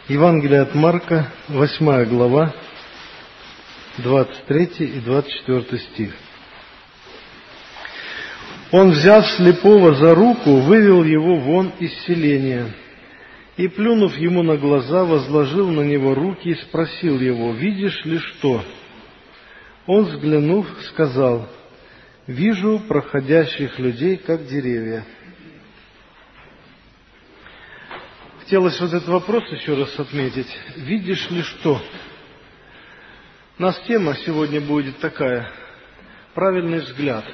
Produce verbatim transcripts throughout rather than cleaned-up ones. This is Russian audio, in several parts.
Евангелие от Марка, восьмая глава, двадцать третий и двадцать четвёртый стих. Он, взяв слепого за руку, вывел его вон из селения, и, плюнув ему на глаза, возложил на него руки и спросил его: «Видишь ли что?» Он, взглянув, сказал: «Вижу проходящих людей, как деревья». Хотелось вот этот вопрос еще раз отметить. Видишь ли что? У нас тема сегодня будет такая: правильный взгляд.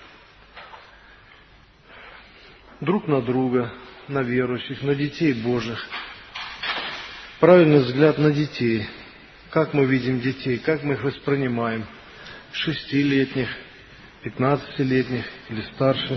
Друг на друга, на верующих, на детей Божьих. Правильный взгляд на детей. Как мы видим детей, как мы их воспринимаем. Шестилетних, пятнадцатилетних или старше.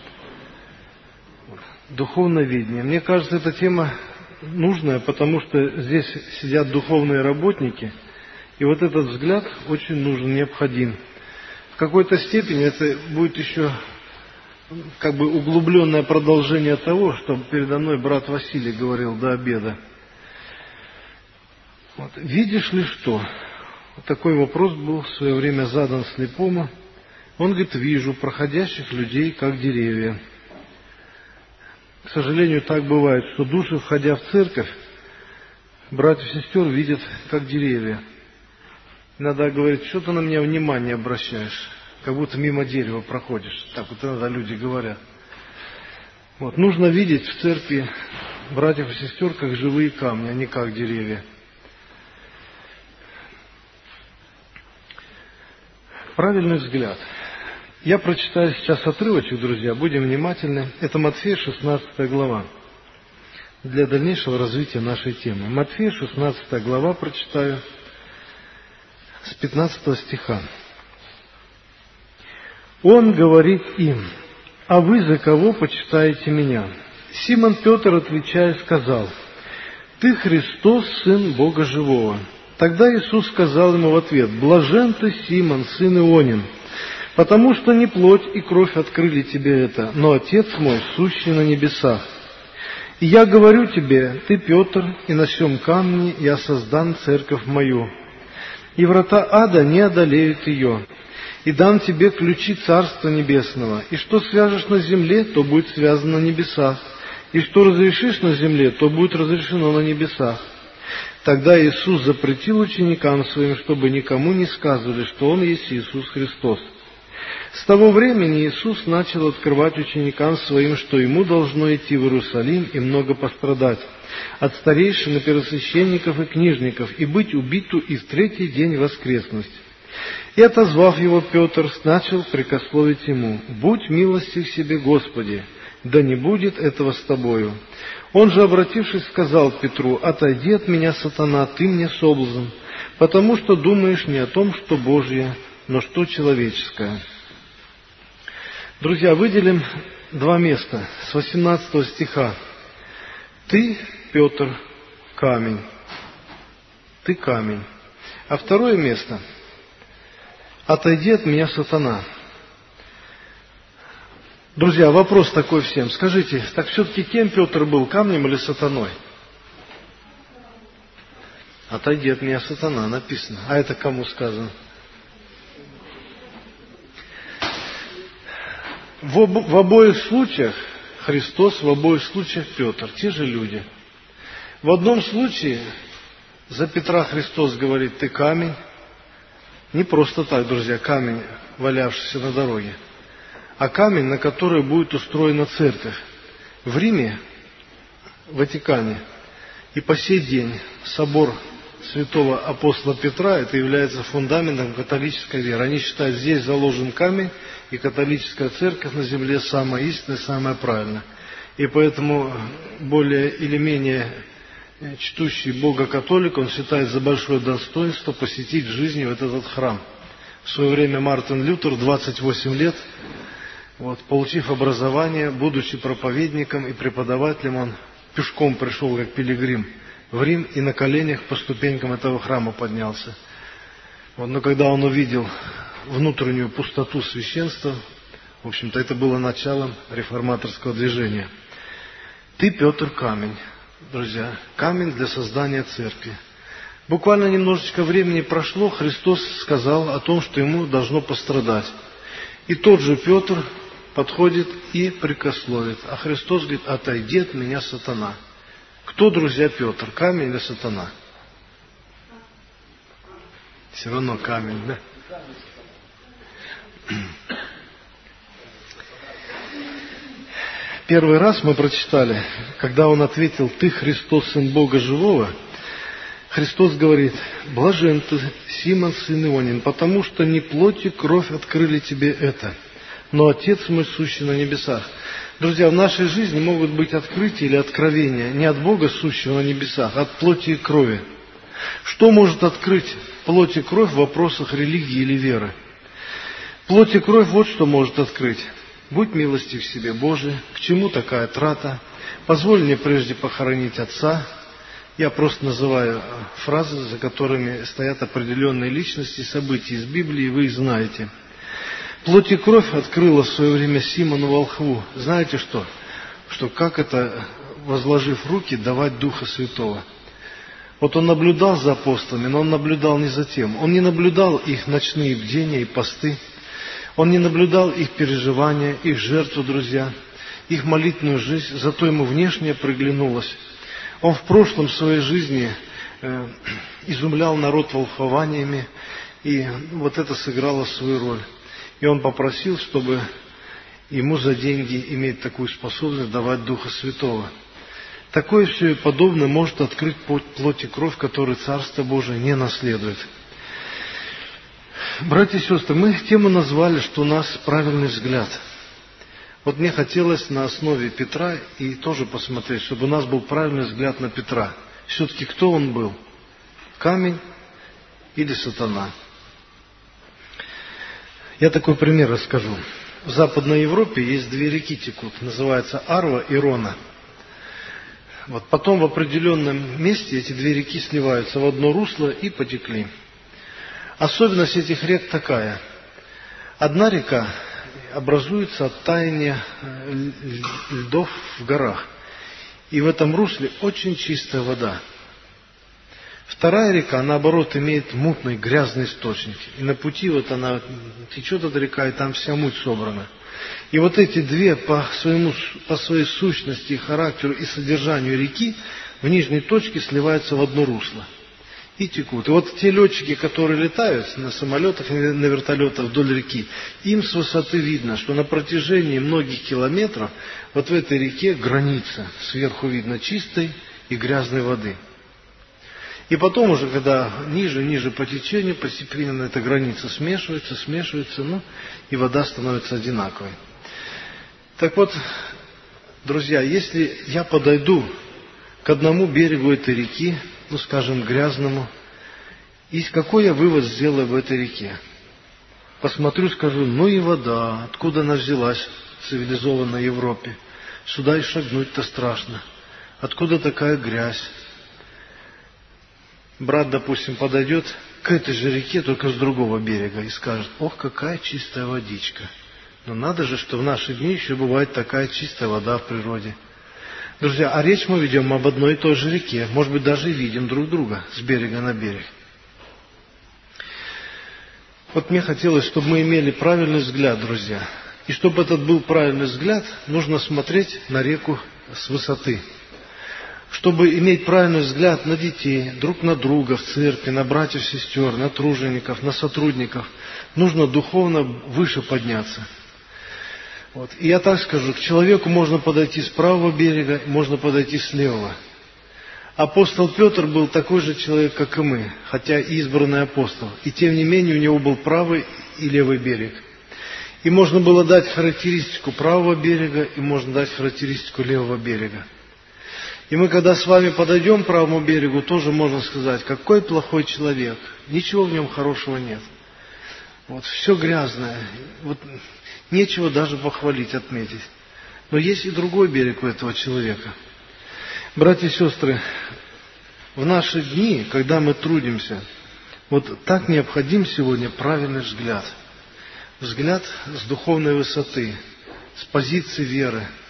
Духовное видение. Мне кажется, эта тема нужная, потому что здесь сидят духовные работники, и вот этот взгляд очень нужен, необходим. В какой-то степени это будет еще как бы углубленное продолжение того, что передо мной брат Василий говорил до обеда. Вот. Видишь ли что? Вот такой вопрос был в свое время задан слепому. Он говорит: вижу проходящих людей, как деревья. К сожалению, так бывает, что души, входя в церковь, братьев и сестер видят, как деревья. Иногда говорит: что ты на меня внимание обращаешь, как будто мимо дерева проходишь. Так вот иногда люди говорят. Вот. Нужно видеть в церкви братьев и сестер как живые камни, а не как деревья. Правильный взгляд. Я прочитаю сейчас отрывочек, друзья, будем внимательны. Это Матфея, шестнадцатая глава, для дальнейшего развития нашей темы. Матфея, шестнадцатая глава, прочитаю с пятнадцатого стиха. Он говорит им: «А вы за кого почитаете меня?» Симон Петр, отвечая, сказал: «Ты Христос, Сын Бога Живого». Тогда Иисус сказал ему в ответ: «Блажен ты, Симон, сын Ионин, потому что не плоть и кровь открыли тебе это, но Отец мой, сущий на небесах. И я говорю тебе: ты Петр, и на сем камне я создам церковь мою, и врата ада не одолеют ее. И дам тебе ключи Царства Небесного, и что свяжешь на земле, то будет связано на небесах, и что разрешишь на земле, то будет разрешено на небесах». Тогда Иисус запретил ученикам Своим, чтобы никому не сказывали, что Он есть Иисус Христос. С того времени Иисус начал открывать ученикам Своим, что Ему должно идти в Иерусалим и много пострадать от старейшин и первосвященников и книжников, и быть убиту и в третий день воскреснуть. И, отозвав его, Петр начал прикословить ему: «Будь милостив себе, Господи, да не будет этого с тобою». Он же, обратившись, сказал Петру: «Отойди от меня, сатана, ты мне соблазн, потому что думаешь не о том, что Божье, но что человеческое». Друзья, выделим два места с восемнадцатого стиха. «Ты, Петр, камень». «Ты камень». А второе место: «Отойди от меня, сатана». Друзья, вопрос такой всем. Скажите, так все-таки кем Петр был, камнем или сатаной? «Отойди от меня, сатана», написано. А это кому сказано? В, об, в обоих случаях Христос, в обоих случаях Петр, те же люди. В одном случае за Петра Христос говорит: «Ты камень». Не просто так, друзья, камень, валявшийся на дороге, а камень, на который будет устроена церковь. В Риме, в Ватикане, и по сей день собор святого апостола Петра, это является фундаментом католической веры. Они считают, здесь заложен камень, и католическая церковь на земле самая истинная, самая правильная. И поэтому более или менее чтущий Бога католик, он считает за большое достоинство посетить в жизни вот этот храм. В свое время Мартин Лютер, двадцать восемь лет, вот, получив образование, будучи проповедником и преподавателем, он пешком пришел как пилигрим в Рим и на коленях по ступенькам этого храма поднялся. Вот, но когда он увидел внутреннюю пустоту священства, в общем-то, это было началом реформаторского движения. «Ты, Петр, камень». друзья, камень для создания церкви. Буквально немножечко времени прошло, Христос сказал о том, что ему должно пострадать. И тот же Петр подходит и прикословит. А Христос говорит: отойди от меня, сатана. Кто, друзья, Петр? Камень или сатана? Все равно камень, да? Первый раз мы прочитали, когда он ответил: «Ты Христос, Сын Бога Живого», Христос говорит: «Блажен ты, Симон, сын Ионин, потому что не плоть и кровь открыли тебе это, но Отец мой, сущий на небесах». Друзья, в нашей жизни могут быть открытия или откровения не от Бога, сущего на небесах, а от плоти и крови. Что может открыть плоть и кровь в вопросах религии или веры? Плоть и кровь вот что может открыть. Будь милостив себе, Божий, к чему такая трата? Позволь мне прежде похоронить отца. Я просто называю фразы, за которыми стоят определенные личности, события из Библии, вы их знаете. Плоть и кровь открыла в свое время Симону волхву. Знаете что? Что как это, возложив руки, давать Духа Святого? Вот он наблюдал за апостолами, но он наблюдал не за тем. Он не наблюдал их ночные бдения и посты. Он не наблюдал их переживания, их жертву, друзья, их молитвенную жизнь, зато ему внешне приглянулось. Он в прошлом своей жизни э, изумлял народ волхвованиями, и вот это сыграло свою роль. И он попросил, чтобы ему за деньги иметь такую способность давать Духа Святого. Такое все и подобное может открыть плоть и кровь, которую Царство Божие не наследует. Братья и сестры, мы тему назвали, что у нас правильный взгляд. Вот мне хотелось на основе Петра и тоже посмотреть, чтобы у нас был правильный взгляд на Петра. Все-таки кто он был? Камень или сатана? Я такой пример расскажу. В Западной Европе есть две реки текут, называются Арва и Рона. Вот потом в определенном месте эти две реки сливаются в одно русло и потекли. Особенность этих рек такая. Одна река образуется от таяния льдов в горах. И в этом русле очень чистая вода. Вторая река, наоборот, имеет мутный, грязный источник. И на пути вот она течет, эта река, и там вся муть собрана. И вот эти две по, своему, по своей сущности, характеру и содержанию реки в нижней точке сливаются в одно русло. И текут. И вот те летчики, которые летают на самолетах, на вертолетах вдоль реки, им с высоты видно, что на протяжении многих километров вот в этой реке граница. Сверху видно чистой и грязной воды. И потом уже, когда ниже, ниже по течению, постепенно эта граница смешивается, смешивается, ну, и вода становится одинаковой. Так вот, друзья, если я подойду к одному берегу этой реки, ну, скажем, грязному, и какой я вывод сделаю в этой реке? Посмотрю, скажу: ну и вода, откуда она взялась в цивилизованной Европе? Сюда и шагнуть-то страшно. Откуда такая грязь? Брат, допустим, подойдет к этой же реке, только с другого берега, и скажет: ох, какая чистая водичка. Но надо же, что в наши дни еще бывает такая чистая вода в природе. Друзья, а речь мы ведем об одной и той же реке. Может быть, даже и видим друг друга с берега на берег. Вот мне хотелось, чтобы мы имели правильный взгляд, друзья. И чтобы этот был правильный взгляд, нужно смотреть на реку с высоты. Чтобы иметь правильный взгляд на детей, друг на друга, в церкви, на братьев, сестер, на тружеников, на сотрудников, нужно духовно выше подняться. Вот. И я так скажу, к человеку можно подойти с правого берега, можно подойти с левого. Апостол Петр был такой же человек, как и мы, хотя избранный апостол. И тем не менее у него был правый и левый берег. И можно было дать характеристику правого берега, и можно дать характеристику левого берега. И мы, когда с вами подойдем к правому берегу, тоже можно сказать: какой плохой человек, ничего в нем хорошего нет. Вот, все грязное, вот, нечего даже похвалить, отметить. Но есть и другой берег у этого человека. Братья и сестры, в наши дни, когда мы трудимся, вот так необходим сегодня правильный взгляд. Взгляд с духовной высоты, с позиции веры.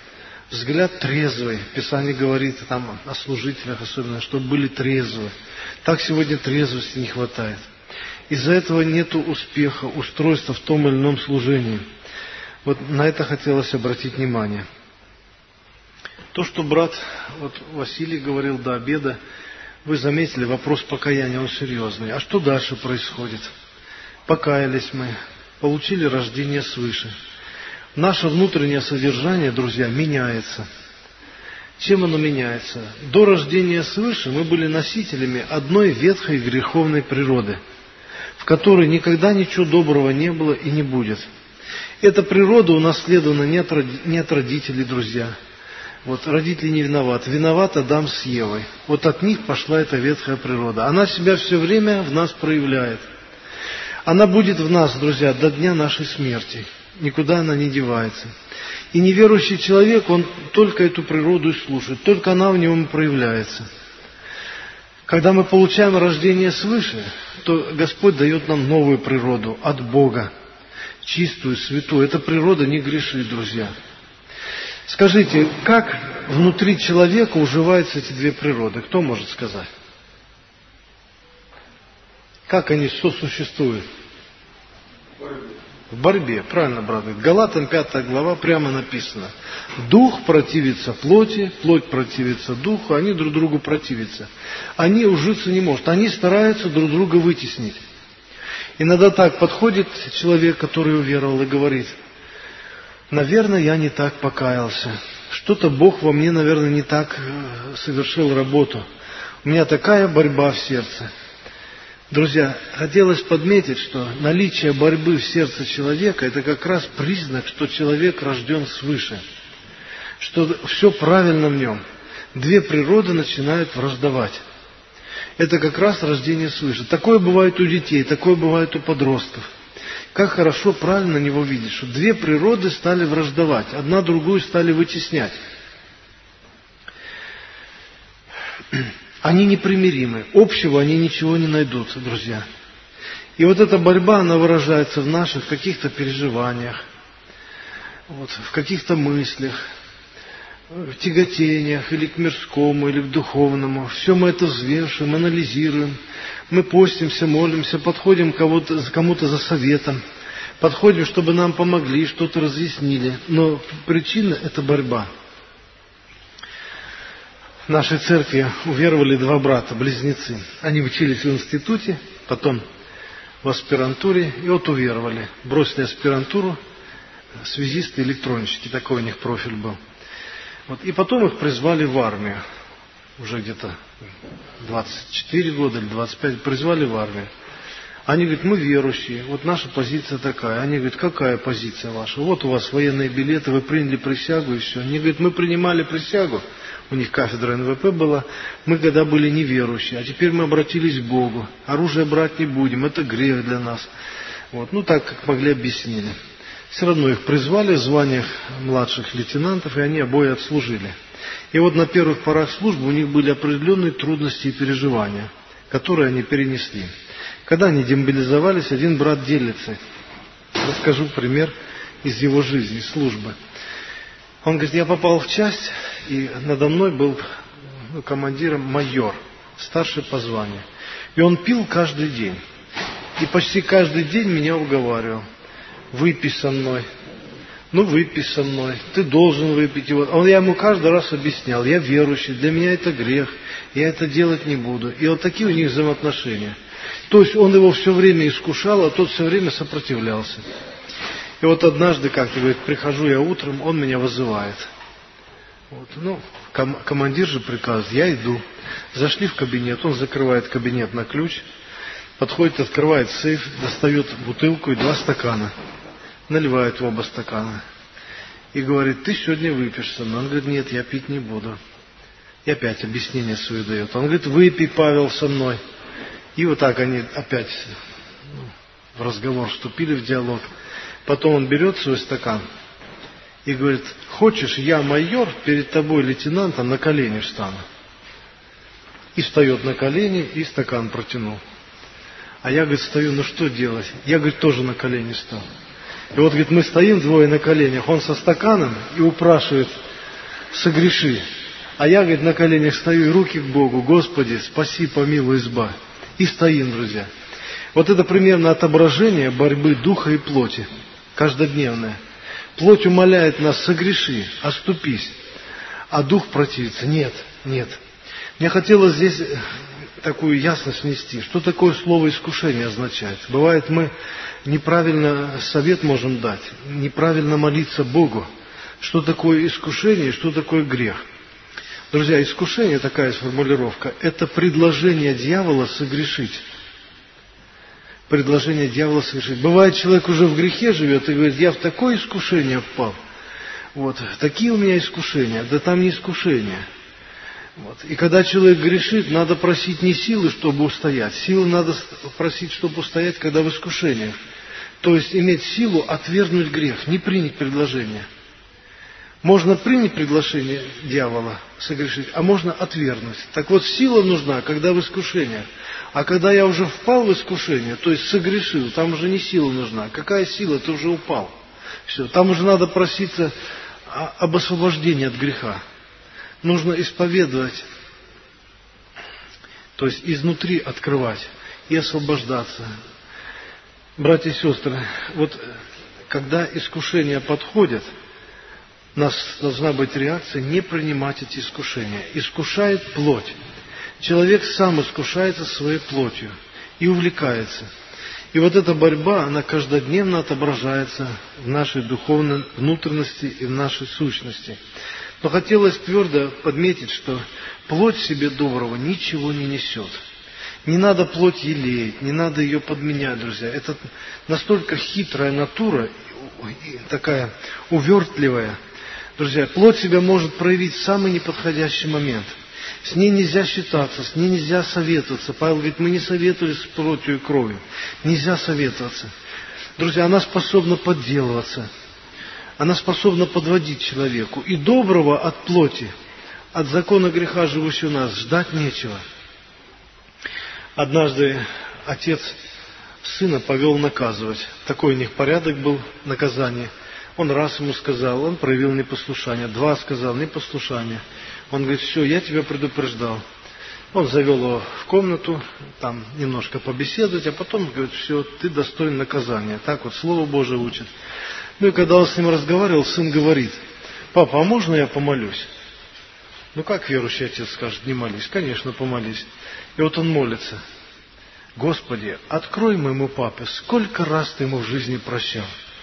взгляд трезвый. Писание говорит там о служителях особенно, чтобы были трезвы. Так сегодня трезвости не хватает. Из-за этого нет успеха, устройства в том или ином служении. Вот на это хотелось обратить внимание. То, что брат вот Василий говорил до обеда, вы заметили, вопрос покаяния, он серьезный. А что дальше происходит? Покаялись мы, получили рождение свыше. Наше внутреннее содержание, друзья, меняется. Чем оно меняется? До рождения свыше мы были носителями одной ветхой греховной природы, в которой никогда ничего доброго не было и не будет. Эта природа унаследована не от, не от родителей, друзья. Вот родители не виноваты. Виноват Адам с Евой. Вот от них пошла эта ветхая природа. Она себя все время в нас проявляет. Она будет в нас, друзья, до дня нашей смерти. Никуда она не девается. И неверующий человек, он только эту природу и слушает. Только она в нем проявляется. Когда мы получаем рождение свыше, то Господь дает нам новую природу от Бога. Чистую, святую. Эта природа не грешит, друзья. Скажите, как внутри человека уживаются эти две природы? Кто может сказать? Как они сосуществуют? В борьбе, правильно, брат говорит. Галатам пятая глава прямо написано. Дух противится плоти, плоть противится духу, они друг другу противятся. Они ужиться не могут, они стараются друг друга вытеснить. Иногда так подходит человек, который уверовал, и говорит: наверное, я не так покаялся. Что-то Бог во мне, наверное, не так совершил работу. У меня такая борьба в сердце. Друзья, хотелось подметить, что наличие борьбы в сердце человека – это как раз признак, что человек рожден свыше, что все правильно в нем. Две природы начинают враждовать. Это как раз рождение свыше. Такое бывает у детей, такое бывает у подростков. Как хорошо, правильно на него видеть, что две природы стали враждовать, одна другую стали вытеснять. Они непримиримы, общего они ничего не найдут, друзья. И вот эта борьба, она выражается в наших каких-то переживаниях, вот, в каких-то мыслях, в тяготениях, или к мирскому, или к духовному. Все мы это взвешиваем, анализируем. Мы постимся, молимся, подходим кого-то, кому-то за советом, подходим, чтобы нам помогли, что-то разъяснили. Но причина – это борьба. В нашей церкви уверовали два брата, близнецы. Они учились в институте, потом в аспирантуре, и вот уверовали. Бросили аспирантуру, связисты, электронщики, такой у них профиль был. Вот, и потом их призвали в армию. Уже где-то двадцать четыре года или двадцать пять призвали в армию. Они говорят: мы верующие, вот наша позиция такая. Они говорят: какая позиция ваша? Вот у вас военные билеты, вы приняли присягу и все. Они говорят: мы принимали присягу, у них кафедра эн вэ пэ была, мы когда были неверующие, а теперь мы обратились к Богу, оружие брать не будем, это грех для нас. Вот, ну так, как могли, объяснили. Все равно их призвали в званиях младших лейтенантов, и они обои отслужили. И вот на первых порах службы у них были определенные трудности и переживания, которые они перенесли. Когда они демобилизовались, один брат делится. Расскажу пример из его жизни, службы. Он говорит: я попал в часть, и надо мной был ну, командиром майор, старший по званию. И он пил каждый день. И почти каждый день меня уговаривал: выпей со мной. Ну, выпей со мной, ты должен выпить его. Он, я ему каждый раз объяснял: я верующий, для меня это грех, я это делать не буду. И вот такие у них взаимоотношения. То есть он его все время искушал, а тот все время сопротивлялся. И вот однажды, как-то, говорит, прихожу я утром, он меня вызывает. Вот, ну, ком- командир же приказывает, я иду. Зашли в кабинет, он закрывает кабинет на ключ, подходит, открывает сейф, достает бутылку и два стакана. Наливает в оба стакана. И говорит: ты сегодня выпьешь со мной. Он говорит: нет, я пить не буду. И опять объяснение свое дает. Он говорит: выпей, Павел, со мной. И вот так они опять ну, в разговор вступили, в диалог. Потом он берет свой стакан и говорит: хочешь, я, майор, перед тобой, лейтенантом, на колени встану. И встает на колени, и стакан протянул. А я, говорит, стою, ну что делать? Я, говорит, тоже на колени встал. И вот, говорит, мы стоим двое на коленях, он со стаканом и упрашивает согреши. А я, говорит, на коленях стою и руки к Богу: Господи, спаси, помилуй, избавь. И стоим, друзья. Вот это примерно отображение борьбы духа и плоти, каждодневное. Плоть умоляет нас: согреши, оступись. А дух противится: нет, нет. Мне хотелось здесь такую ясность внести. Что такое слово искушение означает? Бывает, мы неправильно совет можем дать, неправильно молиться Богу. Что такое искушение и что такое грех? Друзья, искушение, такая формулировка, это предложение дьявола согрешить. Предложение дьявола согрешить. Бывает, человек уже в грехе живет и говорит: я в такое искушение впал. Вот, такие у меня искушения. Да там не искушения. Вот. И когда человек грешит, надо просить не силы, чтобы устоять. Силы надо просить, чтобы устоять, когда в искушениях. То есть иметь силу отвергнуть грех, не принять предложение. Можно принять приглашение дьявола согрешить, а можно отвергнуть. Так вот, сила нужна, когда в искушениях. А когда я уже впал в искушение, то есть согрешил, там уже не сила нужна. Какая сила? Ты уже упал. Все, там уже надо проситься об освобождении от греха. Нужно исповедовать, то есть изнутри открывать и освобождаться. Братья и сестры, вот когда искушения подходят, у нас должна быть реакция не принимать эти искушения. Искушает плоть. Человек сам искушается своей плотью и увлекается. И вот эта борьба, она каждодневно отображается в нашей духовной внутренности и в нашей сущности. Но хотелось твердо подметить, что плоть себе доброго ничего не несет. Не надо плоть елеять, не надо ее подменять, друзья. Это настолько хитрая натура, такая увертливая. Друзья, плоть себя может проявить в самый неподходящий момент. С ней нельзя считаться, с ней нельзя советоваться. Павел говорит: мы не советовались с плотью и кровью. Нельзя советоваться. Друзья, она способна подделываться. Она способна подводить человеку. И доброго от плоти, от закона греха, живущего у нас, ждать нечего. Однажды отец сына повел наказывать. Такой у них порядок был наказания. Он раз ему сказал, он проявил непослушание. Два сказал, непослушание. Он говорит: все, я тебя предупреждал. Он завел его в комнату, там немножко побеседовать, а потом говорит: все, ты достоин наказания. Так вот Слово Божие учит. Ну и когда он с ним разговаривал, сын говорит: папа, а можно я помолюсь? Ну как верующий отец скажет: не молись? Конечно, помолись. И вот он молится: Господи, открой моему папе, сколько раз ты ему в жизни прощал.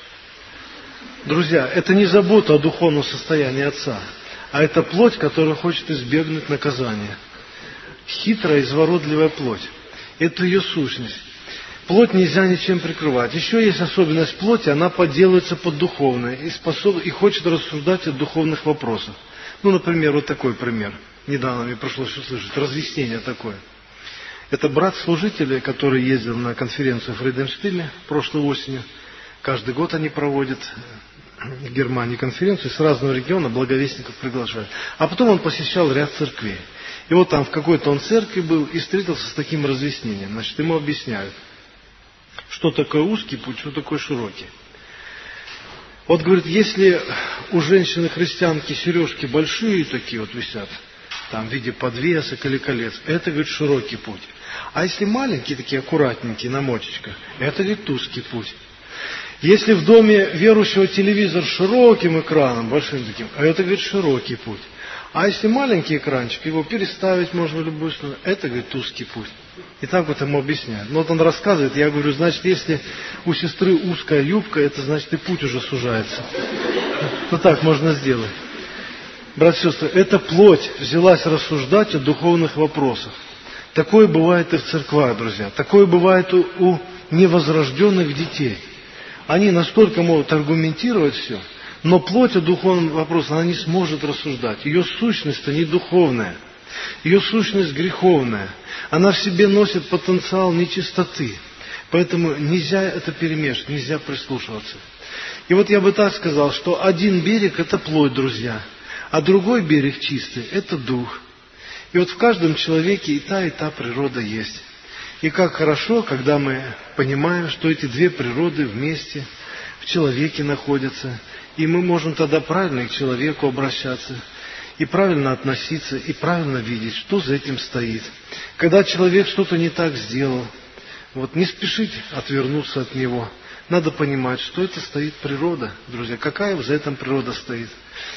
Друзья, это не забота о духовном состоянии отца, а это плоть, которая хочет избегнуть наказания. Хитрая, изворотливая плоть. Это ее сущность. Плоть нельзя ничем прикрывать. Еще есть особенность плоти, она подделывается под духовное и, способ... и хочет рассуждать о духовных вопросах. Ну, например, вот такой пример. Недавно мне пришлось услышать разъяснение такое. Это брат-служитель, который ездил на конференцию в Фрейденштильне прошлой осенью. Каждый год они проводят в Германии конференцию, с разного региона благовестников приглашают. А потом он посещал ряд церквей. И вот там в какой-то он церкви был и встретился с таким разъяснением. Значит, ему объясняют, что такое узкий путь, что такое широкий. Вот, говорит, если у женщины-христианки сережки большие такие вот висят, там в виде подвесок или колец, это, говорит, широкий путь. А если маленькие, такие аккуратненькие, на мочечках, это, говорит, узкий путь. Если в доме верующего телевизор с широким экраном, большим таким, это, говорит, широкий путь. А если маленький экранчик, его переставить можно в любую сторону, это, говорит, узкий путь. И так вот ему объясняют. Но вот он рассказывает, я говорю, значит, если у сестры узкая юбка, это значит, и путь уже сужается. Вот так можно сделать. Братья и сестры, эта плоть взялась рассуждать о духовных вопросах. Такое бывает и в церквах, друзья. Такое бывает у, у невозрожденных детей. Они настолько могут аргументировать все, но плоть о духовном вопросе она не сможет рассуждать. Ее сущность-то не духовная. Ее сущность греховная. Она в себе носит потенциал нечистоты. Поэтому нельзя это перемешивать, нельзя прислушиваться. И вот я бы так сказал, что один берег – это плоть, друзья, а другой берег чистый – это дух. И вот в каждом человеке и та, и та природа есть. И как хорошо, когда мы понимаем, что эти две природы вместе в человеке находятся, и мы можем тогда правильно к человеку обращаться. и правильно относиться, и правильно видеть, что за этим стоит. Когда человек что-то не так сделал, вот не спешить отвернуться от него. Надо понимать, что это стоит природа, друзья. Какая за этим природа стоит?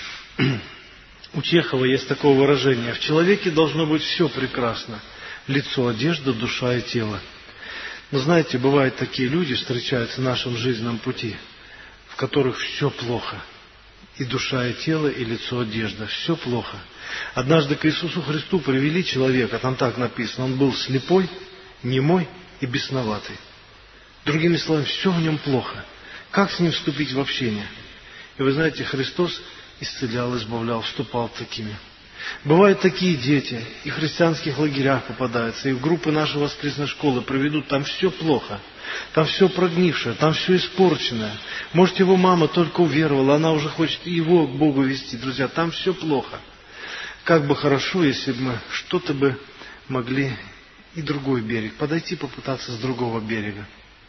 У Чехова есть такое выражение: в человеке должно быть все прекрасно. Лицо, одежда, душа и тело. Но знаете, бывают такие люди, встречаются в нашем жизненном пути, в которых все плохо. И душа, и тело, и лицо, одежда. Все плохо. Однажды к Иисусу Христу привели человека, там так написано, он был слепой, немой и бесноватый. Другими словами, все в нем плохо. Как с ним вступить в общение? И вы знаете, Христос исцелял, избавлял, вступал такими. Бывают такие дети, и в христианских лагерях попадаются, и в группы нашей воскресной школы проведут, там все плохо, там все прогнившее, там все испорченное. Может, его мама только уверовала, она уже хочет его к Богу вести. Друзья, там все плохо. Как бы хорошо, если бы мы что-то бы могли и другой берег, подойти попытаться с другого берега.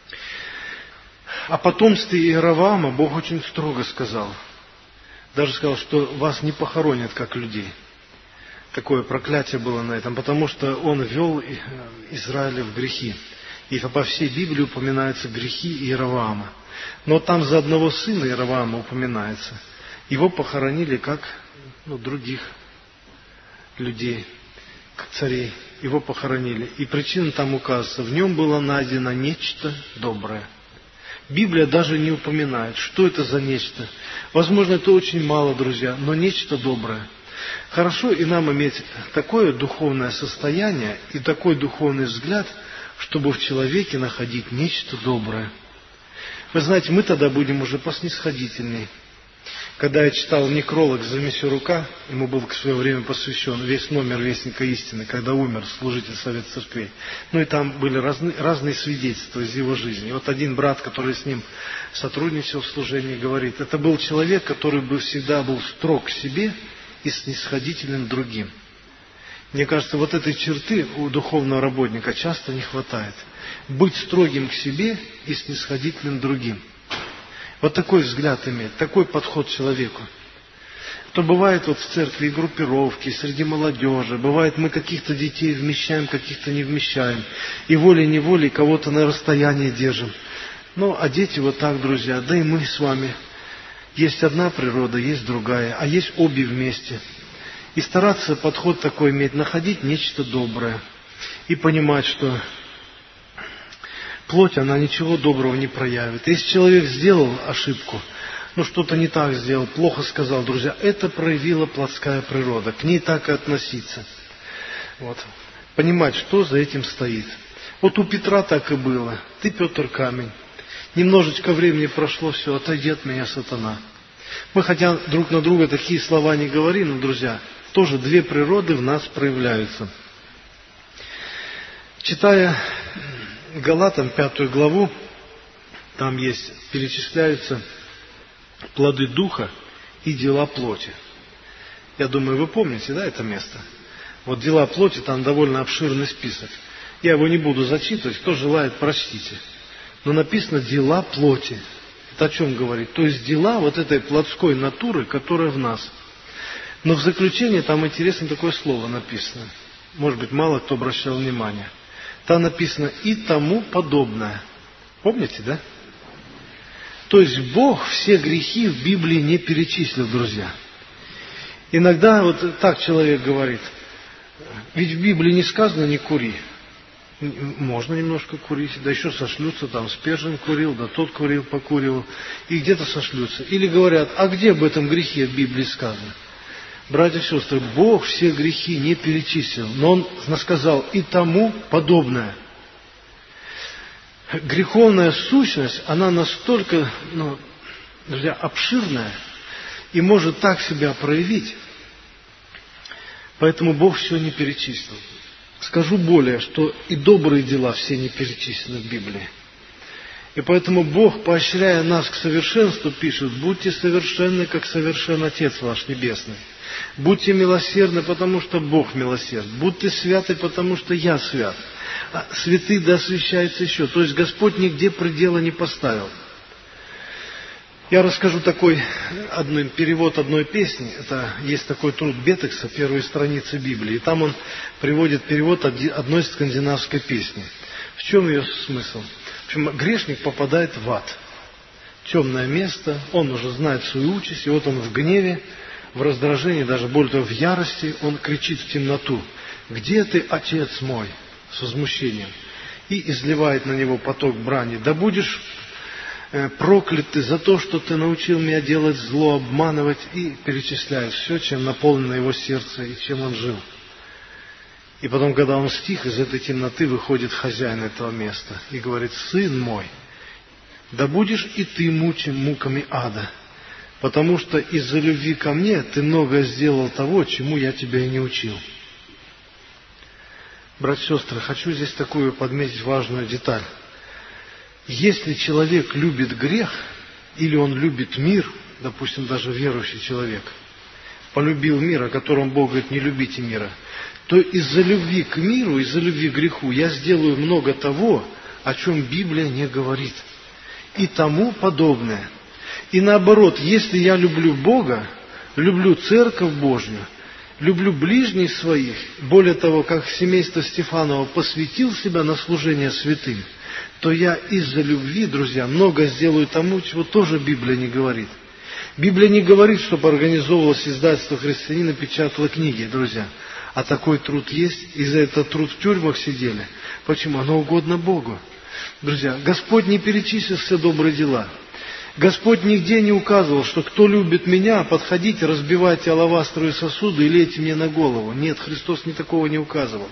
О потомстве Иеровоама Бог очень строго сказал. Даже сказал, что вас не похоронят как людей. Такое проклятие было на этом, потому что он ввел Израиля в грехи. И по всей Библии упоминаются грехи Иеровоама. Но там за одного сына Иеровоама упоминается. Его похоронили как ну, других людей, как царей. Его похоронили. И причина там указывается: в нем было найдено нечто доброе. Библия даже не упоминает, что это за нечто. Возможно, это очень мало, друзья, но нечто доброе. Хорошо и нам иметь такое духовное состояние и такой духовный взгляд, чтобы в человеке находить нечто доброе. Вы знаете, мы тогда будем уже поснисходительней. Когда я читал некролог за Мисюрука, ему был в свое время посвящен весь номер Вестника истины, когда умер служитель Совета Церквей. Ну и там были разные, разные свидетельства из его жизни. И вот один брат, который с ним сотрудничал в служении, говорит, это был человек, который бы всегда был строг к себе и снисходителен к другим. Мне кажется, вот этой черты у духовного работника часто не хватает. Быть строгим к себе и снисходительным к другим. Вот такой взгляд иметь, такой подход к человеку. То бывает вот в церкви и группировки, среди молодежи, бывает мы каких-то детей вмещаем, каких-то не вмещаем, и волей-неволей кого-то на расстоянии держим. Ну, а дети вот так, друзья, да и мы с вами. Есть одна природа, есть другая, а есть обе вместе. И стараться подход такой иметь, находить нечто доброе. И понимать, что плоть, она ничего доброго не проявит. Если человек сделал ошибку, ну что-то не так сделал, плохо сказал, друзья, это проявила плотская природа. К ней так и относиться. Вот. Понимать, что за этим стоит. Вот у Петра так и было. Ты, Петр, камень. Немножечко времени прошло, все, отойди от меня, сатана. Мы хотя друг на друга такие слова не говорим, но, друзья, тоже две природы в нас проявляются. Читая Галатам пятую главу, там есть, перечисляются плоды духа и дела плоти. Я думаю, вы помните, да, это место? Вот дела плоти, там довольно обширный список. Я его не буду зачитывать, кто желает, прочтите. Но написано дела плоти. Это о чем говорит? То есть дела вот этой плотской натуры, которая в нас. Но в заключение там интересно такое слово написано. Может быть, мало кто обращал внимание. Там написано «и тому подобное». Помните, да? То есть Бог все грехи в Библии не перечислил, друзья. Иногда вот так человек говорит, ведь в Библии не сказано «не кури». Можно немножко курить, да еще сошлются, там Спержин курил, да тот курил, покуривал, и где-то сошлются. Или говорят, а где об этом грехе в Библии сказано? Братья и сестры, Бог все грехи не перечислил, но Он сказал и тому подобное. Греховная сущность, она настолько, ну, друзья, обширная и может так себя проявить, поэтому Бог все не перечислил. Скажу более, что и добрые дела все не перечислены в Библии. И поэтому Бог, поощряя нас к совершенству, пишет, будьте совершенны, как совершен Отец ваш Небесный. Будьте милосердны, потому что Бог милосерд. Будьте святы, потому что Я свят. А святый да освящается еще. То есть Господь нигде предела не поставил. Я расскажу такой одной, перевод одной песни. Это есть такой труд Бетекса, первые страницы Библии. И там он приводит перевод одной скандинавской песни. В чем ее смысл? В общем, грешник попадает в ад. Темное место, он уже знает свою участь, и вот он в гневе, в раздражении, даже более того, в ярости, он кричит в темноту: «Где ты, Отец мой?» с возмущением. И изливает на него поток брани: «Да будешь проклят ты за то, что ты научил меня делать зло, обманывать», и перечисляет все, чем наполнено его сердце и чем он жил. И потом, когда он стих, из этой темноты выходит хозяин этого места и говорит: «Сын мой, да будешь и ты мучим муками ада, потому что из-за любви ко мне ты многое сделал того, чему я тебя и не учил». Братья и сестры, хочу здесь такую подметить важную деталь. Если человек любит грех, или он любит мир, допустим, даже верующий человек, полюбил мир, о котором Бог говорит: «Не любите мира», то из-за любви к миру, из-за любви к греху я сделаю много того, о чем Библия не говорит, и тому подобное. И наоборот, если я люблю Бога, люблю Церковь Божью, люблю ближних своих, более того, как семейство Стефанова посвятил себя на служение святым, то я из-за любви, друзья, много сделаю тому, чего тоже Библия не говорит. Библия не говорит, чтобы организовывалось издательство христианина, печатало книги, друзья. А такой труд есть, и за этот труд в тюрьмах сидели. Почему? Оно угодно Богу. Друзья, Господь не перечислил все добрые дела. Господь нигде не указывал, что кто любит меня, подходите, разбивайте алавастровые сосуды и лейте мне на голову. Нет, Христос ни такого не указывал.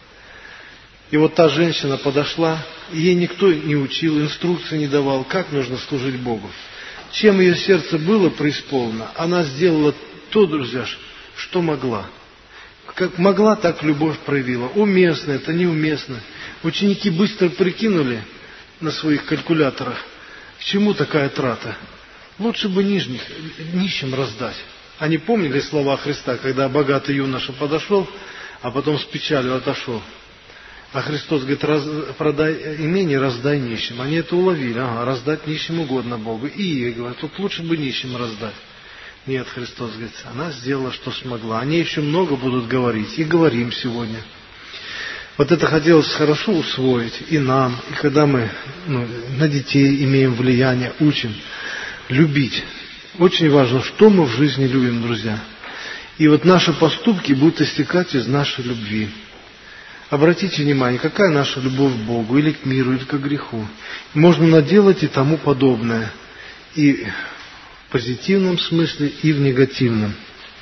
И вот та женщина подошла, и ей никто не учил, инструкции не давал, как нужно служить Богу. Чем ее сердце было преисполнено, она сделала то, друзья, что могла. Как могла, так любовь проявила. Уместно это, неуместно. Ученики быстро прикинули на своих калькуляторах, к чему такая трата. Лучше бы нижних, нищим раздать. Они помнили слова Христа, когда богатый юноша подошел, а потом с печалью отошел. А Христос говорит: раз, продай имение, раздай нищим. Они это уловили. Ага, раздать нищим угодно Богу. И говорят: тут лучше бы нищим раздать. Нет, Христос говорит, она сделала, что смогла. Они еще много будут говорить. И говорим сегодня. Вот это хотелось хорошо усвоить и нам, и когда мы ну, на детей имеем влияние, учим, любить. Очень важно, что мы в жизни любим, друзья. И вот наши поступки будут истекать из нашей любви. Обратите внимание, какая наша любовь к Богу, или к миру, или к греху. Можно наделать и тому подобное. И в позитивном смысле, и в негативном.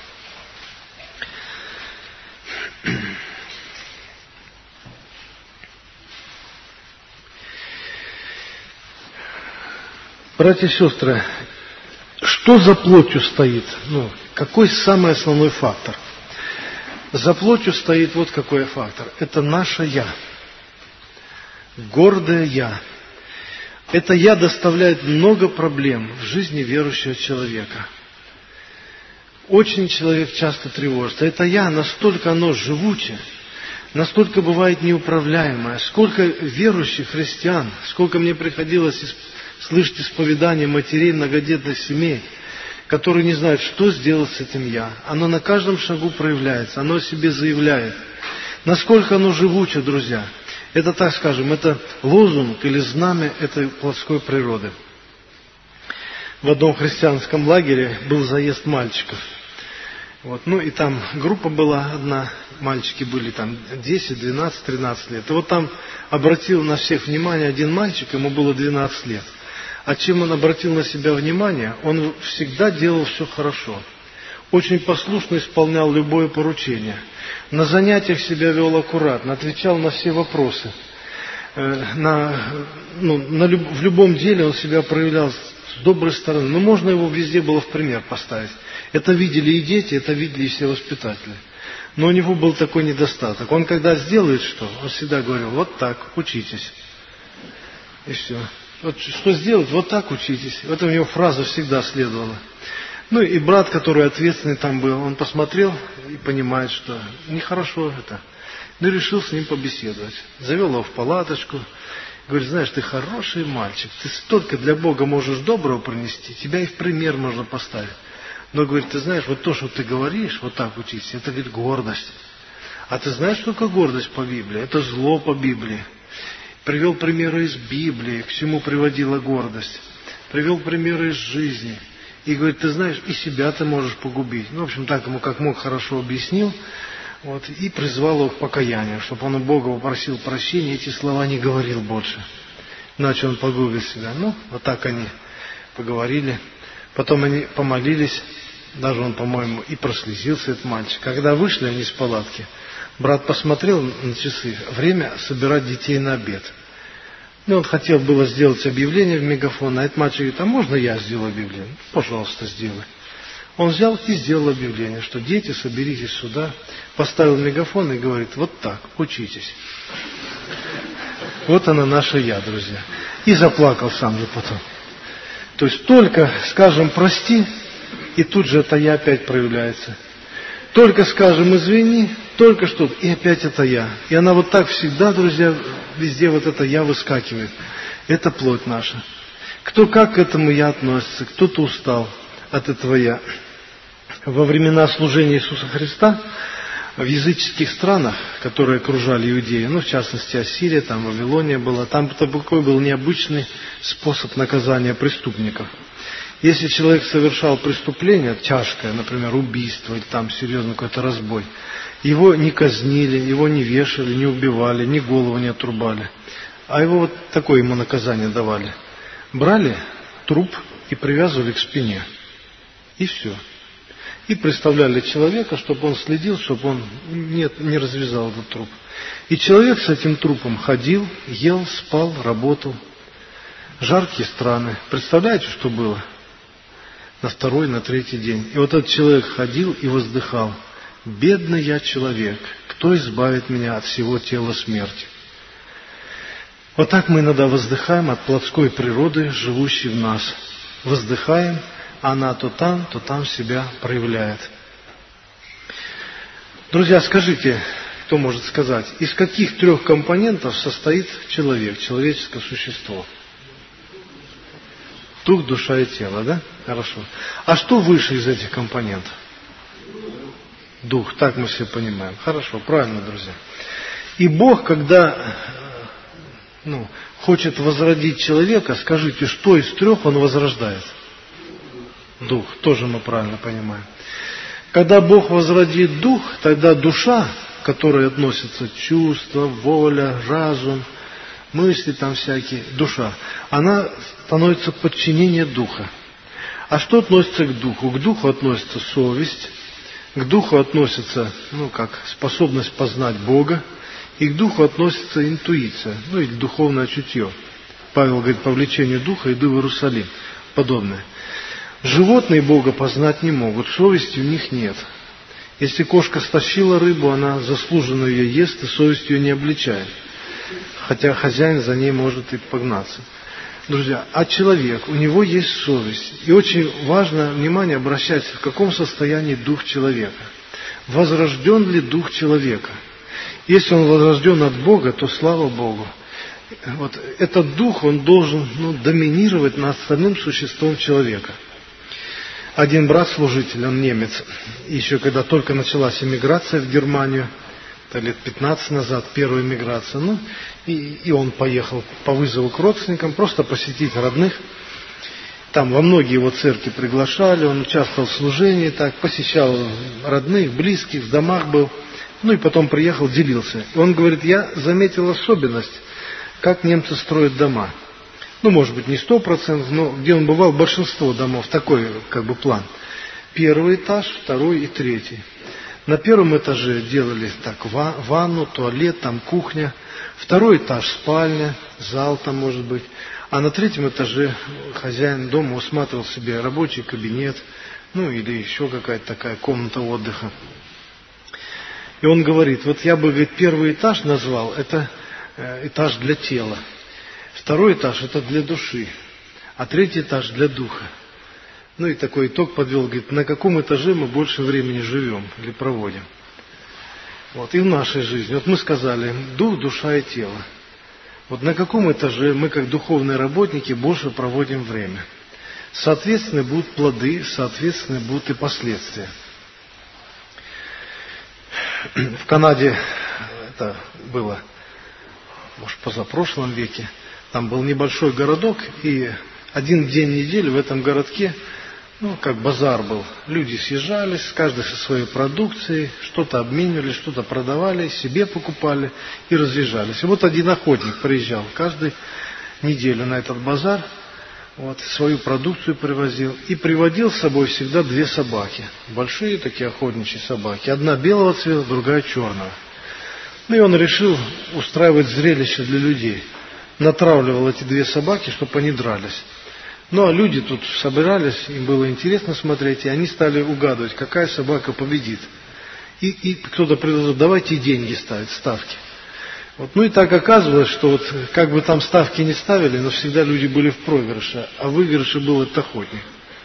Братья и сестры, что за плотью стоит? Ну, какой самый основной фактор? За плотью стоит вот какой фактор. Это наше «я». Гордое «я». Это «я» доставляет много проблем в жизни верующего человека. Очень человек часто тревожится. Это «я» настолько оно живучее, настолько бывает неуправляемое. Сколько верующих христиан, сколько мне приходилось слышать исповедания матерей многодетных семей, которые не знают, что сделать с этим «я». Оно на каждом шагу проявляется, оно о себе заявляет. Насколько оно живуче, друзья. Это, так скажем, это лозунг или знамя этой плотской природы. В одном христианском лагере был заезд мальчиков. Вот, ну и там группа была одна, мальчики были там десять, двенадцать, тринадцать лет. И вот там обратил на всех внимание один мальчик, ему было двенадцать лет. А чем он обратил на себя внимание, он всегда делал все хорошо. Очень послушно исполнял любое поручение. На занятиях себя вел аккуратно, отвечал на все вопросы. На, ну, на, в любом деле он себя проявлял с доброй стороны. Но можно его везде было в пример поставить. Это видели и дети, это видели и все воспитатели. Но у него был такой недостаток. Он когда сделает что, он всегда говорил: вот так, учитесь. И все. Вот что сделать, вот так учитесь. Вот у него фраза всегда следовала. Ну и брат, который ответственный там был, он посмотрел и понимает, что нехорошо это. Ну и решил с ним побеседовать. Завел его в палаточку. Говорит, знаешь, ты хороший мальчик, ты столько для Бога можешь доброго принести, тебя и в пример можно поставить. Но, говорит, ты знаешь, вот то, что ты говоришь, вот так учиться, это, говорит, гордость. А ты знаешь, что такое гордость по Библии? Это зло по Библии. Привел примеры из Библии, к чему приводила гордость. Привел примеры из жизни. И говорит, ты знаешь, и себя ты можешь погубить. Ну, в общем, так ему как мог хорошо объяснил. Вот, и призвал его к покаянию, чтобы он у Бога попросил прощения, эти слова не говорил больше. Иначе он погубит себя. Ну, вот так они поговорили. Потом они помолились. Даже он, по-моему, и прослезился, этот мальчик. Когда вышли они из палатки, брат посмотрел на часы. Время собирать детей на обед. Ну, он хотел было сделать объявление в мегафон, а этот мальчик говорит, а можно я сделаю объявление? Пожалуйста, сделай. Он взял и сделал объявление, что дети, соберитесь сюда, поставил мегафон и говорит, вот так, учитесь. Вот она наша я, друзья. И заплакал сам же потом. То есть только скажем прости, и тут же это я опять проявляется. Только скажем извини, только что-то, и опять это я. И она вот так всегда, друзья, везде вот это я выскакивает. Это плоть наша. Кто как к этому я относится, кто-то устал от этого я. Во времена служения Иисуса Христа в языческих странах, которые окружали Иудею, ну, в частности, Ассирия, там Вавилония была, там такой был необычный способ наказания преступников. Если человек совершал преступление тяжкое, например, убийство или там серьезный какой-то разбой, его не казнили, его не вешали, не убивали, ни голову не отрубали, а его вот такое ему наказание давали. Брали труп и привязывали к спине. И все. И представляли человека, чтобы он следил, чтобы он не, не развязал этот труп. И человек с этим трупом ходил, ел, спал, работал. Жаркие страны. Представляете, что было? На второй, на третий день. И вот этот человек ходил и воздыхал. Бедный я человек, кто избавит меня от всего тела смерти? Вот так мы иногда воздыхаем от плотской природы, живущей в нас. Воздыхаем, а она то там, то там себя проявляет. Друзья, скажите, кто может сказать, из каких трех компонентов состоит человек, человеческое существо? Дух, душа и тело, да? Хорошо. А что выше из этих компонентов? Дух, так мы все понимаем. Хорошо, правильно, друзья. И Бог, когда ну, хочет возродить человека, скажите, что из трех Он возрождает? Дух, тоже мы правильно понимаем. Когда Бог возродит дух, тогда душа, к которой относятся чувства, воля, разум, мысли там всякие, душа, она становится подчинение духа. А что относится к духу? К духу относится совесть, к духу относится, ну, как способность познать Бога, и к духу относится интуиция, ну, или духовное чутье. Павел говорит, по влечению духа иду в Иерусалим, подобное. Животные Бога познать не могут, совести у них нет. Если кошка стащила рыбу, она заслуженно ее ест, и совесть ее не обличает. Хотя хозяин за ней может и погнаться. Друзья, а человек, у него есть совесть. И очень важно внимание обращать, в каком состоянии дух человека. Возрожден ли дух человека? Если он возрожден от Бога, то слава Богу. Вот этот дух, он должен ну, доминировать над остальным существом человека. Один брат-служитель, он немец, еще когда только началась эмиграция в Германию, это лет пятнадцать назад, первая эмиграция, ну, и, и он поехал по вызову к родственникам, просто посетить родных. Там во многие его церкви приглашали, он участвовал в служении, так, посещал родных, близких, в домах был, ну и потом приехал, делился. И он говорит, я заметил особенность, как немцы строят дома. Ну, может быть, не сто процентов, но где он бывал, большинство домов, такой как бы план. Первый этаж, второй и третий. На первом этаже делали так ванну, туалет, там кухня. Второй этаж спальня, зал там может быть. А на третьем этаже хозяин дома усматривал себе рабочий кабинет, ну или еще какая-то такая комната отдыха. И он говорит, вот я бы, говорит, первый этаж назвал, это этаж для тела. Второй этаж это для души, а третий этаж для духа. Ну и такой итог подвел, говорит, на каком этаже мы больше времени живем или проводим. Вот, и в нашей жизни. Вот мы сказали, дух, душа и тело. Вот на каком этаже мы, как духовные работники, больше проводим время? Соответственно, будут плоды, соответственно, будут и последствия. В Канаде, это было, может, позапрошлом веке, там был небольшой городок, и один день недели в этом городке, ну, как базар был. Люди съезжались, каждый со своей продукцией, что-то обменивали, что-то продавали, себе покупали и разъезжались. И вот один охотник приезжал каждую неделю на этот базар, вот, свою продукцию привозил и приводил с собой всегда две собаки. Большие такие охотничьи собаки. Одна белого цвета, другая черного. Ну и он решил устраивать зрелище для людей. Натравливал эти две собаки, чтобы они дрались. Ну а люди тут собирались, им было интересно смотреть, и они стали угадывать, какая собака победит. И, и кто-то предложил, давайте деньги ставить, ставки. Вот. Ну и так оказывалось, что вот как бы там ставки не ставили, но всегда люди были в проигрыше, а в выигрыше был этот охотник.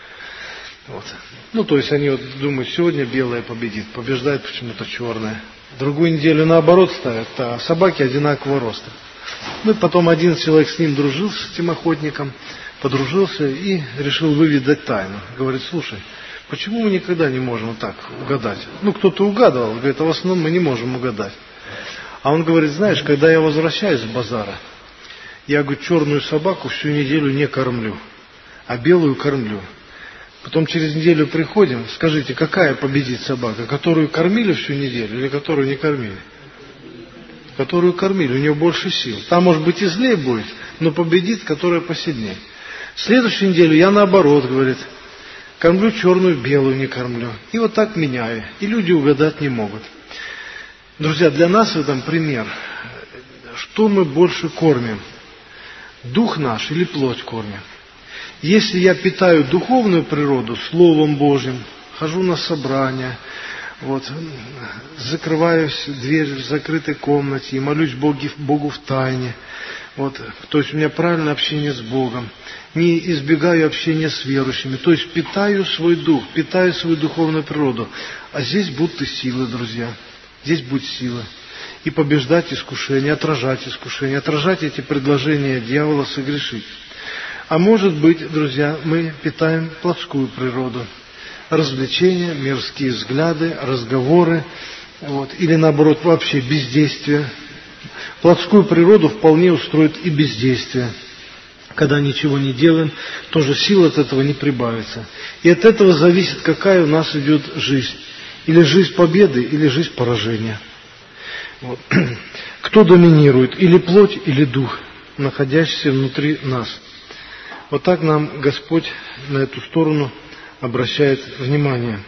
Вот. Ну то есть они вот думают, сегодня белая победит, побеждает почему-то черная. Другую неделю наоборот ставят, а собаки одинакового роста. Ну и потом один человек с ним дружил, с этим охотником, подружился и решил выведать тайну. Говорит, слушай, почему мы никогда не можем вот так угадать? Ну кто-то угадывал, говорит, а в основном мы не можем угадать. А он говорит, знаешь, когда я возвращаюсь с базара, я, говорю, черную собаку всю неделю не кормлю, а белую кормлю. Потом через неделю приходим, скажите, какая победит собака, которую кормили всю неделю или которую не кормили? Которую кормили, у нее больше сил. Там, может быть, и злее будет, но победит, которая посильнее. В следующую неделю я наоборот, говорит, кормлю черную, белую не кормлю. И вот так меняю. И люди угадать не могут. Друзья, для нас в этом пример. Что мы больше кормим? Дух наш или плоть кормим? Если я питаю духовную природу Словом Божьим, хожу на собрания, вот, закрываюсь дверь в закрытой комнате и молюсь Боги, Богу в тайне, вот, то есть у меня правильное общение с Богом, не избегаю общения с верующими, то есть питаю свой дух, питаю свою духовную природу. А здесь будут и силы, друзья. Здесь будет сила. И побеждать искушение, отражать искушение, отражать эти предложения дьявола согрешить. А может быть, друзья, мы питаем плотскую природу. Развлечения, мирские взгляды, разговоры, вот, или наоборот вообще бездействие. Плотскую природу вполне устроит и бездействие. Когда ничего не делаем, тоже сил от этого не прибавится. И от этого зависит, какая у нас идет жизнь. Или жизнь победы, или жизнь поражения. Вот. Кто доминирует, или плоть, или дух, находящийся внутри нас. Вот так нам Господь на эту сторону обращает внимание.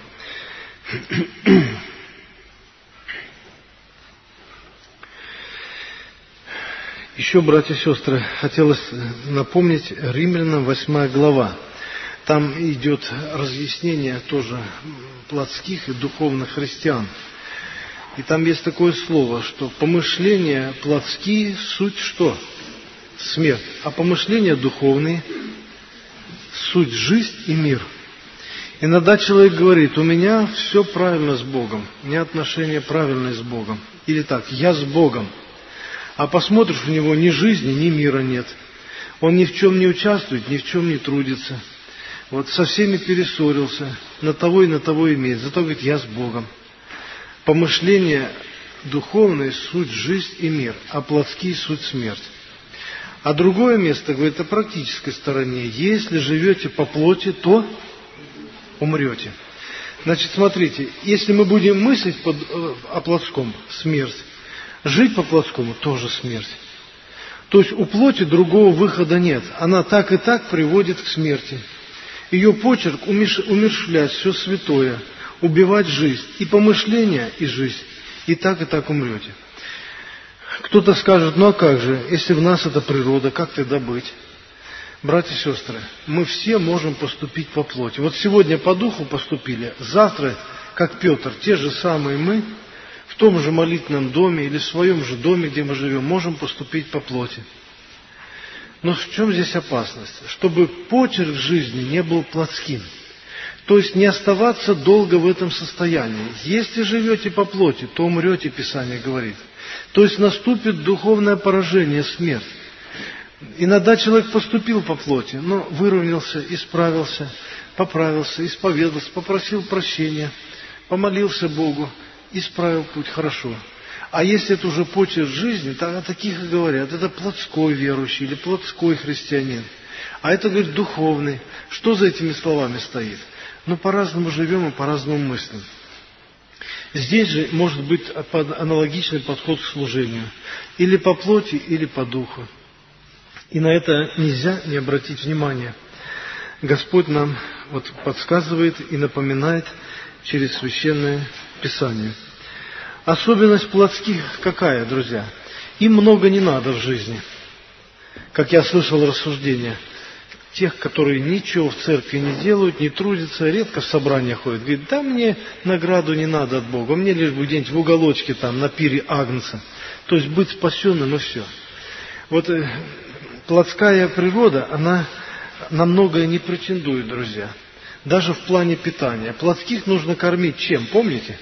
Еще, братья и сестры, хотелось напомнить Римлянам восьмая глава. Там идет разъяснение тоже плотских и духовных христиан. И там есть такое слово, что помышления плотские суть что? Смерть. А помышления духовные суть жизнь и мир. Иногда человек говорит, у меня все правильно с Богом, у меня отношения правильные с Богом. Или так, я с Богом. А посмотришь, у него ни жизни, ни мира нет. Он ни в чем не участвует, ни в чем не трудится. Вот со всеми перессорился, на того и на того имеет. Зато говорит, я с Богом. Помышления духовные суть жизнь и мир, а плотские суть смерть. А другое место, говорит, о практической стороне. Если живете по плоти, то умрете. Значит, смотрите, если мы будем мыслить под, о плотском, смерть. Жить по плотскому тоже смерть. То есть у плоти другого выхода нет. Она так и так приводит к смерти. Ее почерк умерщвлять все святое, убивать жизнь, и помышления, и жизнь. И так, и так умрете. Кто-то скажет, ну а как же, если в нас это природа, как тогда быть? Братья и сестры, мы все можем поступить по плоти. Вот сегодня по духу поступили, завтра, как Петр, те же самые мы, в том же молитвенном доме или в своем же доме, где мы живем, можем поступить по плоти. Но в чем здесь опасность? Чтобы почерк жизни не был плотским. То есть не оставаться долго в этом состоянии. Если живете по плоти, то умрете, Писание говорит. То есть наступит духовное поражение, смерть. Иногда человек поступил по плоти, но выровнялся, исправился, поправился, исповедался, попросил прощения, помолился Богу, исправил путь хорошо. А если это уже почерк жизни, то о таких и говорят, это плотской верующий или плотской христианин. А это, говорит, духовный. Что за этими словами стоит? Ну, по-разному живем и по-разному мыслим. Здесь же может быть аналогичный подход к служению. Или по плоти, или по духу. И на это нельзя не обратить внимание. Господь нам вот подсказывает и напоминает через Священное Писание. Особенность плотских какая, друзья? Им много не надо в жизни. Как я слышал рассуждения тех, которые ничего в церкви не делают, не трудятся, редко в собрания ходят. Говорит, да мне награду не надо от Бога, мне лишь бы где-нибудь в уголочке там, на пире Агнца. То есть быть спасенным и все. Вот э, плотская природа, она на многое не претендует, друзья. Даже в плане питания. Плотских нужно кормить чем, помните?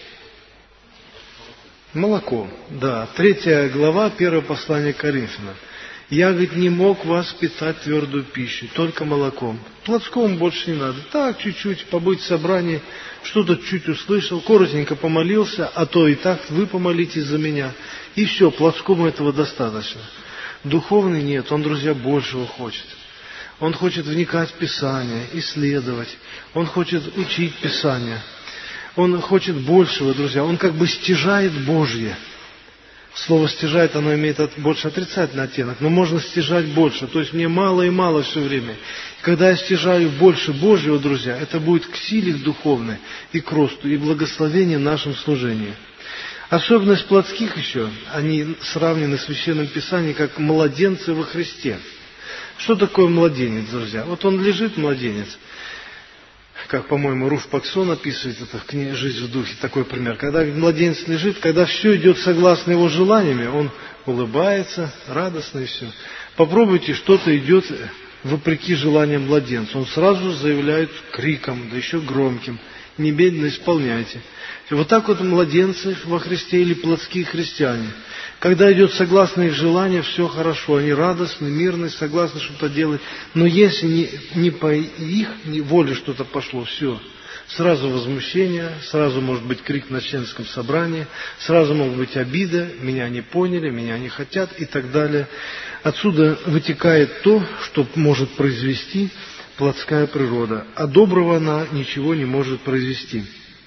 Молоком, да. Третья глава, первое послание к Коринфянам. Я, говорит, не мог вас питать твердую пищу, только молоком. Плотскому больше не надо. Так, чуть-чуть, побыть в собрании, что-то чуть услышал, коротенько помолился, а то и так вы помолитесь за меня. И все, плотскому этого достаточно. Духовный нет, он, друзья, большего хочет. Он хочет вникать в Писание, исследовать. Он хочет учить Писание. Он хочет большего, друзья. Он как бы стяжает Божье. Слово «стяжает», оно имеет больше отрицательный оттенок, но можно стяжать больше. То есть мне мало и мало все время. И когда я стяжаю больше Божьего, друзья, это будет к силе духовной и к росту, и благословению в нашем служении. Особенность плотских еще, они сравнены в Священном Писании как младенцы во Христе. Что такое младенец, друзья? Вот он лежит, младенец, как, по-моему, Руф Паксон описывает это в книге «Жизнь в духе», такой пример. Когда младенец лежит, когда все идет согласно его желаниями, он улыбается, радостно и все. Попробуйте, что-то идет вопреки желаниям младенца. Он сразу заявляет криком, да еще громким: немедленно исполняйте. Вот так вот младенцы во Христе или плотские христиане. Когда идет согласно их желанию, все хорошо, они радостны, мирны, согласны что-то делать. Но если не, не по их не воле что-то пошло, все. Сразу возмущение, сразу может быть крик на членском собрании, сразу может быть обида, меня не поняли, меня не хотят и так далее. Отсюда вытекает то, что может произвести плотская природа, а доброго она ничего не может произвести.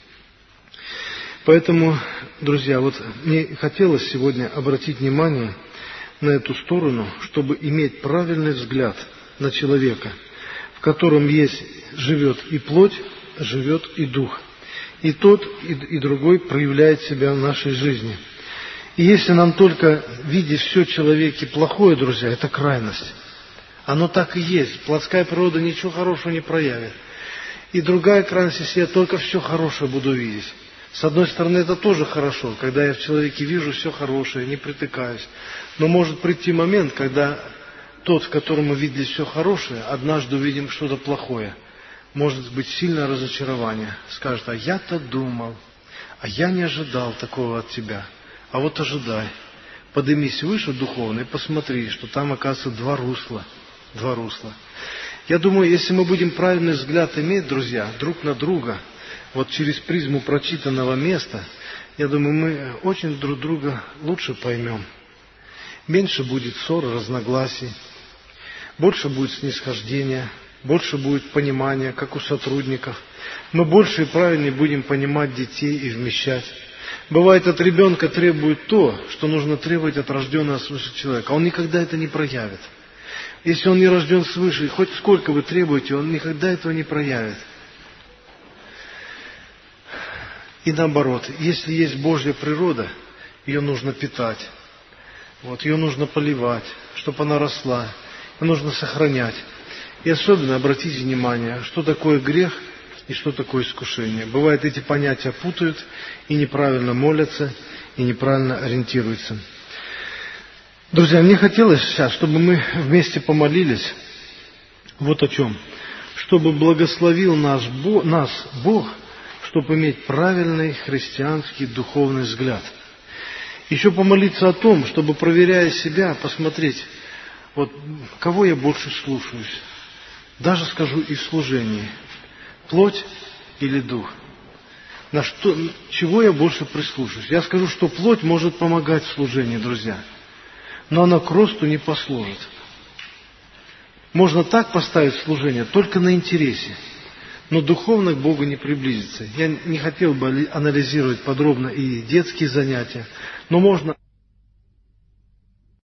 Поэтому, друзья, вот мне хотелось сегодня обратить внимание на эту сторону, чтобы иметь правильный взгляд на человека, в котором есть, живет и плоть, живет и дух. И тот, и, и другой проявляет себя в нашей жизни. И если нам только видеть все в человеке плохое, друзья, это крайность. Оно так и есть. Плотская природа ничего хорошего не проявит. И другая крайность, если я только все хорошее буду видеть. С одной стороны, это тоже хорошо, когда я в человеке вижу все хорошее, не притыкаюсь. Но может прийти момент, когда тот, в котором мы видели все хорошее, однажды увидим что-то плохое. Может быть сильное разочарование. Скажет: а я-то думал, а я не ожидал такого от тебя. А вот ожидай. Поднимись выше духовно и посмотри, что там, оказывается, два русла. Два русла. Я думаю, если мы будем правильный взгляд иметь, друзья, друг на друга, вот через призму прочитанного места, я думаю, мы очень друг друга лучше поймем. Меньше будет ссор, разногласий, больше будет снисхождения, больше будет понимания, как у сотрудников. Мы больше и правильнее будем понимать детей и вмещать. Бывает, от ребенка требует то, что нужно требовать от рожденного свыше человека. Он никогда это не проявит. Если он не рожден свыше, хоть сколько вы требуете, он никогда этого не проявит. И наоборот, если есть Божья природа, ее нужно питать. Вот, ее нужно поливать, чтобы она росла. Ее нужно сохранять. И особенно обратите внимание, что такое грех и что такое искушение. Бывает, эти понятия путают и неправильно молятся, и неправильно ориентируются. Друзья, мне хотелось сейчас, чтобы мы вместе помолились вот о чем. Чтобы благословил нас Бог, нас Бог, чтобы иметь правильный христианский духовный взгляд. Еще помолиться о том, чтобы, проверяя себя, посмотреть, Вот кого я больше слушаюсь? Даже скажу и в служении. Плоть или дух? На что, чего я больше прислушаюсь? Я скажу, что плоть может помогать в служении, друзья, но она к росту не послужит. Можно так поставить служение, только на интересе, но духовно к Богу не приблизиться. Я не хотел бы анализировать подробно и детские занятия, но можно...